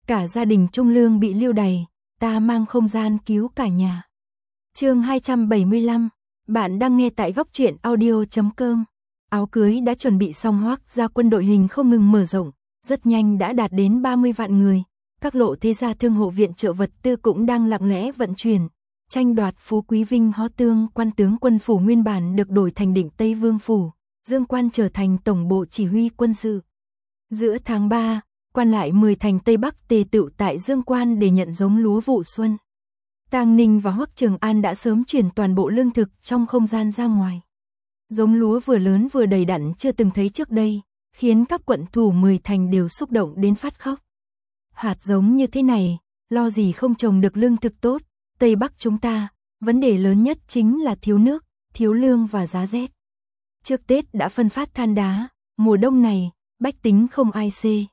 cả gia đình Trung Lương bị lưu đày, ta mang không gian cứu cả nhà. Chương 275, bạn đang nghe tại góc truyện audio.com. Áo cưới đã chuẩn bị xong, Hoắc gia quân đội hình không ngừng mở rộng, rất nhanh đã đạt đến 30 vạn người. Các lộ thế gia thương hộ viện trợ vật tư cũng đang lặng lẽ vận chuyển, tranh đoạt phú quý vinh hó tương. Quan tướng quân phủ nguyên bản được đổi thành Định Tây Vương phủ, Dương Quan trở thành tổng bộ chỉ huy quân sự. Giữa tháng 3, quan lại 10 thành Tây Bắc tề tựu tại Dương Quan để nhận giống lúa vụ xuân. Tang Ninh và Hoắc Trường An đã sớm chuyển toàn bộ lương thực trong không gian ra ngoài. Giống lúa vừa lớn vừa đầy đặn chưa từng thấy trước đây, khiến các quận thủ 10 thành đều xúc động đến phát khóc. Hạt giống như thế này, lo gì không trồng được lương thực tốt. Tây Bắc chúng ta, vấn đề lớn nhất chính là thiếu nước, thiếu lương và giá rét. Trước Tết đã phân phát than đá, mùa đông này, bách tính không ai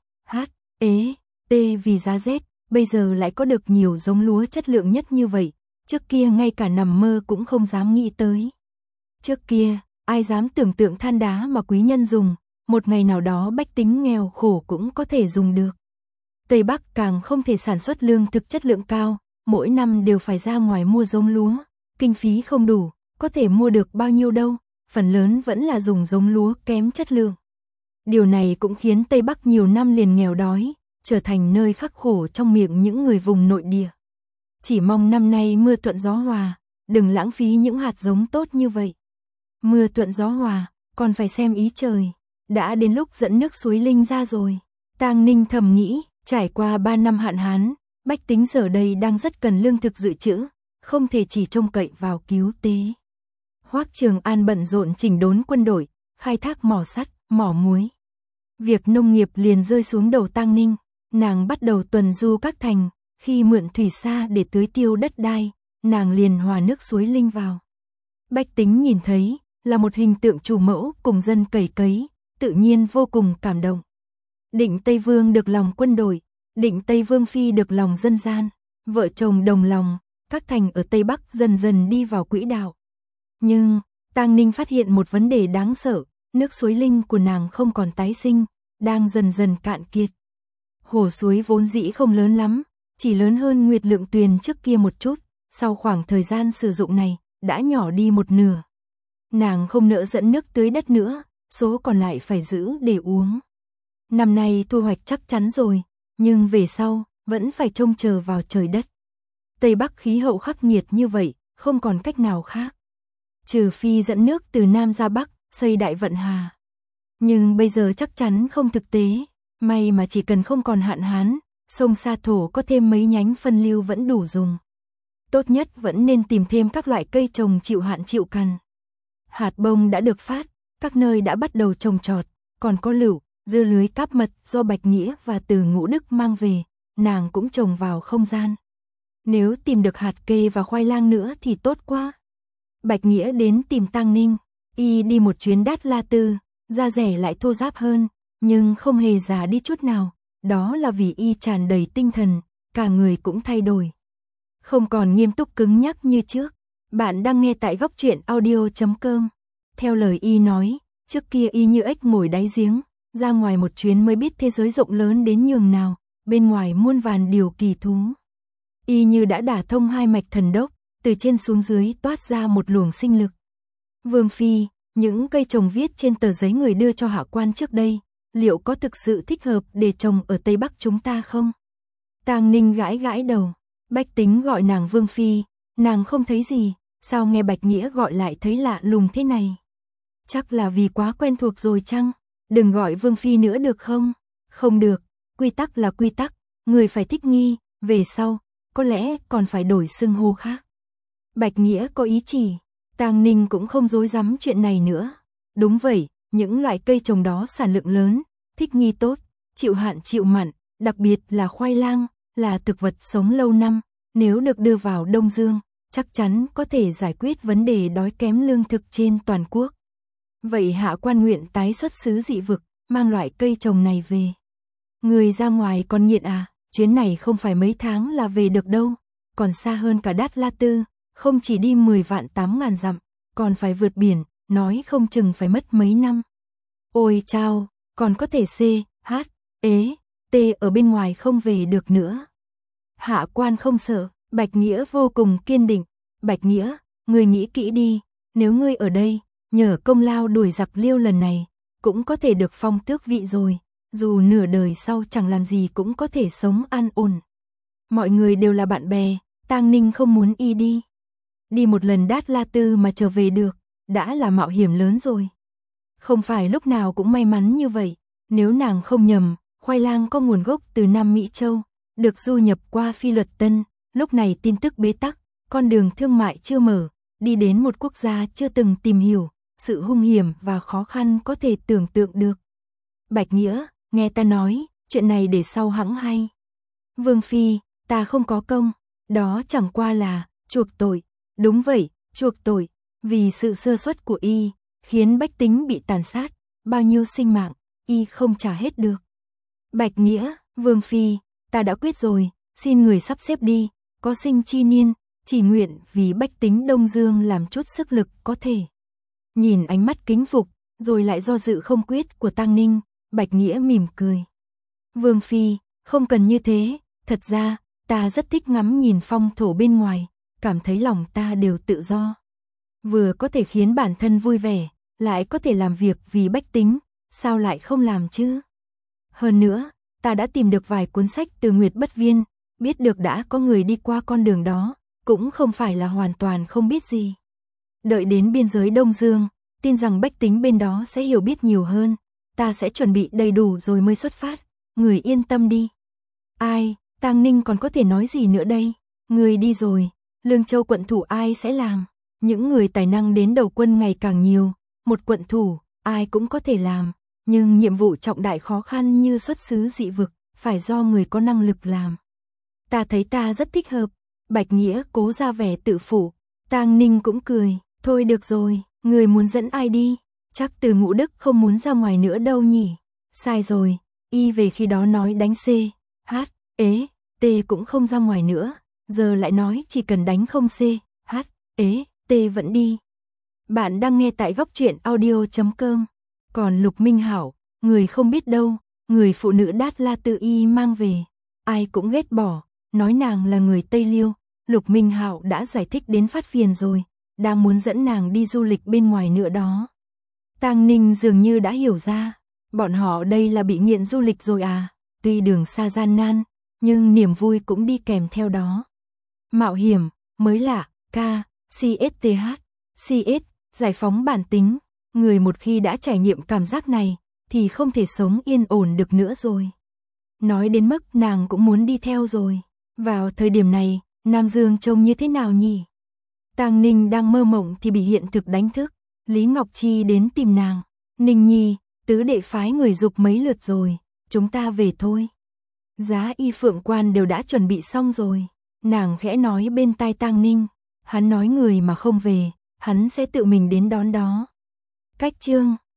vì giá rét, bây giờ lại có được nhiều giống lúa chất lượng nhất như vậy, trước kia ngay cả nằm mơ cũng không dám nghĩ tới. Trước kia, ai dám tưởng tượng than đá mà quý nhân dùng, một ngày nào đó bách tính nghèo khổ cũng có thể dùng được. Tây Bắc càng không thể sản xuất lương thực chất lượng cao, mỗi năm đều phải ra ngoài mua giống lúa, kinh phí không đủ, có thể mua được bao nhiêu đâu, phần lớn vẫn là dùng giống lúa kém chất lượng. Điều này cũng khiến Tây Bắc nhiều năm liền nghèo đói, trở thành nơi khắc khổ trong miệng những người vùng nội địa. Chỉ mong năm nay mưa thuận gió hòa, đừng lãng phí những hạt giống tốt như vậy. Mưa thuận gió hòa, còn phải xem ý trời, đã đến lúc dẫn nước suối Linh ra rồi. Tang Ninh thầm nghĩ, trải qua 3 năm hạn hán, bách tính giờ đây đang rất cần lương thực dự trữ, không thể chỉ trông cậy vào cứu tế. Hoắc Trường An bận rộn chỉnh đốn quân đội, khai thác mỏ sắt, mỏ muối. Việc nông nghiệp liền rơi xuống đầu Tang Ninh, nàng bắt đầu tuần du các thành, khi mượn thủy xa để tưới tiêu đất đai, nàng liền hòa nước suối Linh vào. Bách tính nhìn thấy, là một hình tượng chủ mẫu cùng dân cày cấy, tự nhiên vô cùng cảm động. Định Tây Vương được lòng quân đội, Định Tây Vương Phi được lòng dân gian, vợ chồng đồng lòng, các thành ở Tây Bắc dần dần đi vào quỹ đạo. Nhưng, Tang Ninh phát hiện một vấn đề đáng sợ, nước suối Linh của nàng không còn tái sinh, đang dần dần cạn kiệt. Hồ suối vốn dĩ không lớn lắm, chỉ lớn hơn Nguyệt Lượng Tuyền trước kia một chút, sau khoảng thời gian sử dụng này, đã nhỏ đi một nửa. Nàng không nỡ dẫn nước tưới đất nữa, số còn lại phải giữ để uống. Năm nay thu hoạch chắc chắn rồi, nhưng về sau, vẫn phải trông chờ vào trời đất. Tây Bắc khí hậu khắc nghiệt như vậy, không còn cách nào khác. Trừ phi dẫn nước từ Nam ra Bắc, xây đại vận hà. Nhưng bây giờ chắc chắn không thực tế, may mà chỉ cần không còn hạn hán, sông Sa Thổ có thêm mấy nhánh phân lưu vẫn đủ dùng. Tốt nhất vẫn nên tìm thêm các loại cây trồng chịu hạn chịu cằn. Hạt bông đã được phát, các nơi đã bắt đầu trồng trọt, còn có lựu, dưa lưới cáp mật do Bạch Nghĩa và Từ Ngũ Đức mang về, nàng cũng trồng vào không gian. Nếu tìm được hạt kê và khoai lang nữa thì tốt quá. Bạch Nghĩa đến tìm Tang Ninh, y đi một chuyến Đát La Tư, da rẻ lại thô ráp hơn, nhưng không hề già đi chút nào, đó là vì y tràn đầy tinh thần, cả người cũng thay đổi. Không còn nghiêm túc cứng nhắc như trước. Bạn đang nghe tại góc truyện audio.com. Theo lời y nói, trước kia y như ếch ngồi đáy giếng, ra ngoài một chuyến mới biết thế giới rộng lớn đến nhường nào, bên ngoài muôn vàn điều kỳ thú. Y như đã đả thông hai mạch thần đốc, từ trên xuống dưới toát ra một luồng sinh lực. Vương Phi, những cây trồng viết trên tờ giấy người đưa cho hạ quan trước đây, liệu có thực sự thích hợp để trồng ở Tây Bắc chúng ta không? Tang Ninh gãi gãi đầu, bách tính gọi nàng Vương Phi, nàng không thấy gì, sao nghe Bạch Nghĩa gọi lại thấy lạ lùng thế này? Chắc là vì quá quen thuộc rồi chăng? Đừng gọi Vương Phi nữa được không? Không được, quy tắc là quy tắc, người phải thích nghi, về sau, có lẽ còn phải đổi xưng hô khác. Bạch Nghĩa có ý chỉ, Tang Ninh cũng không dối dám chuyện này nữa. Đúng vậy, những loại cây trồng đó sản lượng lớn, thích nghi tốt, chịu hạn chịu mặn, đặc biệt là khoai lang, là thực vật sống lâu năm, nếu được đưa vào Đông Dương, chắc chắn có thể giải quyết vấn đề đói kém lương thực trên toàn quốc. Vậy hạ quan nguyện tái xuất xứ dị vực, mang loại cây trồng này về. Người ra ngoài còn nghiện à, chuyến này không phải mấy tháng là về được đâu, còn xa hơn cả Đát La Tư, không chỉ đi 10 vạn 8 ngàn dặm, còn phải vượt biển, nói không chừng phải mất mấy năm. Ôi chao, còn có thể Tê ở bên ngoài không về được nữa. Hạ quan không sợ, Bạch Nghĩa vô cùng kiên định. Bạch Nghĩa, ngươi nghĩ kỹ đi, nếu ngươi ở đây, nhờ công lao đuổi giặc Liêu lần này, cũng có thể được phong tước vị rồi, dù nửa đời sau chẳng làm gì cũng có thể sống an ổn. Mọi người đều là bạn bè, Tang Ninh không muốn y đi. Đi một lần Đát La Tư mà trở về được, đã là mạo hiểm lớn rồi. Không phải lúc nào cũng may mắn như vậy, nếu nàng không nhầm, khoai lang có nguồn gốc từ Nam Mỹ Châu, được du nhập qua Phi Luật Tân, lúc này tin tức bế tắc, con đường thương mại chưa mở, đi đến một quốc gia chưa từng tìm hiểu, sự hung hiểm và khó khăn có thể tưởng tượng được. Bạch Nghĩa, nghe ta nói, chuyện này để sau hẵng hay. Vương Phi, ta không có công, đó chẳng qua là chuộc tội. Đúng vậy, chuộc tội, vì sự sơ suất của y, khiến bách tính bị tàn sát, bao nhiêu sinh mạng, y không trả hết được. Bạch Nghĩa, Vương Phi, ta đã quyết rồi, xin người sắp xếp đi, có sinh chi niên, chỉ nguyện vì bách tính Đông Dương làm chút sức lực có thể. Nhìn ánh mắt kính phục, rồi lại do dự không quyết của Tang Ninh, Bạch Nghĩa mỉm cười. Vương Phi, không cần như thế, thật ra, ta rất thích ngắm nhìn phong thổ bên ngoài, cảm thấy lòng ta đều tự do. Vừa có thể khiến bản thân vui vẻ, lại có thể làm việc vì bách tính, sao lại không làm chứ? Hơn nữa, ta đã tìm được vài cuốn sách từ Nguyệt Bất Viên, biết được đã có người đi qua con đường đó, cũng không phải là hoàn toàn không biết gì. Đợi đến biên giới Đông Dương, tin rằng bách tính bên đó sẽ hiểu biết nhiều hơn, ta sẽ chuẩn bị đầy đủ rồi mới xuất phát, người yên tâm đi. Ai, Tang Ninh còn có thể nói gì nữa đây? Người đi rồi, Lương Châu quận thủ ai sẽ làm? Những người tài năng đến đầu quân ngày càng nhiều, một quận thủ, ai cũng có thể làm, nhưng nhiệm vụ trọng đại khó khăn như xuất xứ dị vực, phải do người có năng lực làm. Ta thấy ta rất thích hợp, Bạch Nghĩa cố ra vẻ tự phụ, Tang Ninh cũng cười, thôi được rồi, người muốn dẫn ai đi, chắc Từ Ngũ Đức không muốn ra ngoài nữa đâu nhỉ. Sai rồi, y về khi đó nói đánh C, H, ế, T cũng không ra ngoài nữa, giờ lại nói chỉ cần đánh không C, H, ế, T vẫn đi. Bạn đang nghe tại góc truyện audio.com. Còn Lục Minh Hảo, người không biết đâu, người phụ nữ Đát La Tư y mang về, ai cũng ghét bỏ, nói nàng là người Tây Liêu. Lục Minh Hạo đã giải thích đến phát phiền rồi, đang muốn dẫn nàng đi du lịch bên ngoài nữa đó. Tang Ninh dường như đã hiểu ra, bọn họ đây là bị nghiện du lịch rồi à, tuy đường xa gian nan, nhưng niềm vui cũng đi kèm theo đó. Mạo hiểm, mới lạ, CSTH, CS, giải phóng bản tính, người một khi đã trải nghiệm cảm giác này, thì không thể sống yên ổn được nữa rồi. Nói đến mức nàng cũng muốn đi theo rồi. Vào thời điểm này, Nam Dương trông như thế nào nhỉ? Tang Ninh đang mơ mộng thì bị hiện thực đánh thức. Lý Ngọc Chi đến tìm nàng. Ninh nhi, tứ đệ phái người giục mấy lượt rồi, chúng ta về thôi. Giá y phượng quan đều đã chuẩn bị xong rồi. Nàng khẽ nói bên tai Tang Ninh. Hắn nói người mà không về, hắn sẽ tự mình đến đón đó. Cách chương